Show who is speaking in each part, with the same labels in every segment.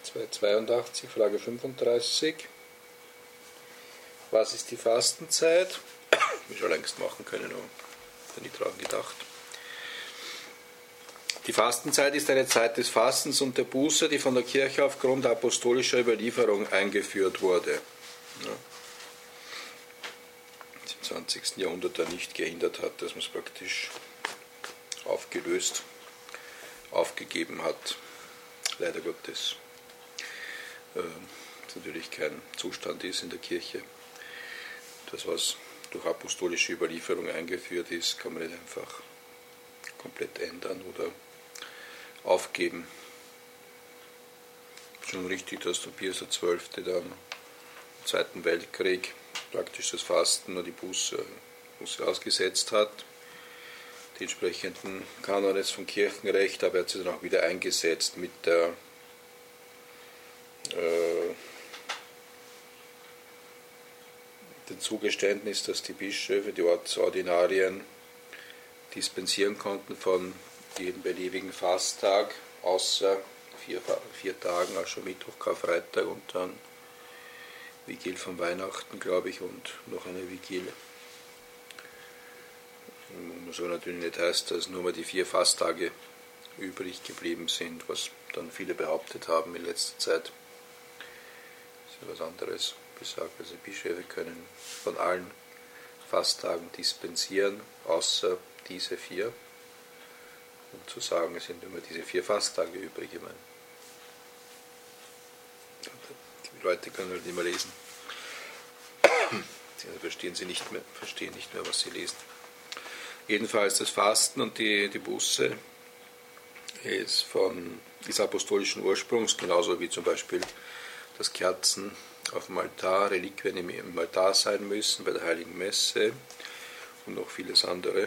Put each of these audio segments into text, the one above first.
Speaker 1: 282, Frage 35. Was ist die Fastenzeit? Wir schon längst machen können, aber nicht daran gedacht. Die Fastenzeit ist eine Zeit des Fastens und der Buße, die von der Kirche aufgrund apostolischer Überlieferung eingeführt wurde. Ja. Im 20. Jahrhundert da nicht gehindert hat, dass man es praktisch aufgegeben hat. Leider Gottes. Das natürlich kein Zustand ist in der Kirche. Das, was durch apostolische Überlieferung eingeführt ist, kann man nicht einfach komplett ändern oder aufgeben. Schon richtig, dass der Pius XII. Dann im Zweiten Weltkrieg praktisch das Fasten und die Buße ausgesetzt hat. Die entsprechenden Kanones vom Kirchenrecht, aber er hat sie dann auch wieder eingesetzt mit der dem Zugeständnis, dass die Bischöfe, die Ordinarien dispensieren konnten von jedem beliebigen Fasttag, außer vier Tagen, also Mittwoch, Karfreitag und dann Vigil von Weihnachten, glaube ich, und noch eine Vigil. So natürlich nicht heißt, dass nur mal die 4 Fasttage übrig geblieben sind, was dann viele behauptet haben in letzter Zeit. Das ist ja was anderes besagt. Also Bischöfe können von allen Fasttagen dispensieren, außer diese 4. Um zu sagen, es sind immer diese 4 Fasttage übrig. Ich meine, die Leute können halt nicht mehr lesen. Sie verstehen nicht mehr, was sie lesen. Jedenfalls das Fasten und die Buße ist apostolischen Ursprungs, genauso wie zum Beispiel das Kerzen auf dem Altar, Reliquien im Altar sein müssen, bei der Heiligen Messe und noch vieles andere.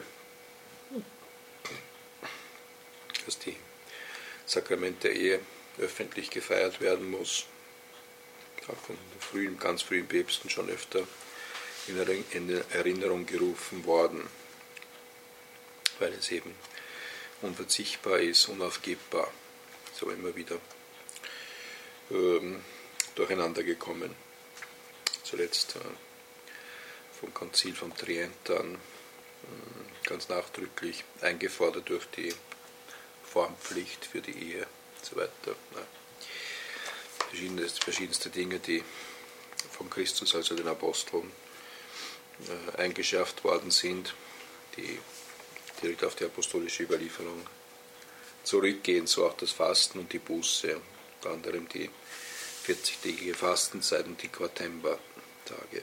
Speaker 1: Dass die Sakrament der Ehe öffentlich gefeiert werden muss. Auch von den ganz frühen Päpsten schon öfter in Erinnerung gerufen worden, weil es eben unverzichtbar ist, unaufgebbar. So immer wieder durcheinander gekommen. Zuletzt vom Konzil von Trient dann ganz nachdrücklich eingefordert durch die Formpflicht für die Ehe und so weiter. Verschiedenste Dinge, die von Christus, also den Aposteln, eingeschärft worden sind, die direkt auf die apostolische Überlieferung zurückgehen, so auch das Fasten und die Buße, unter anderem die 40-tägige Fastenzeit und die Quartember-Tage.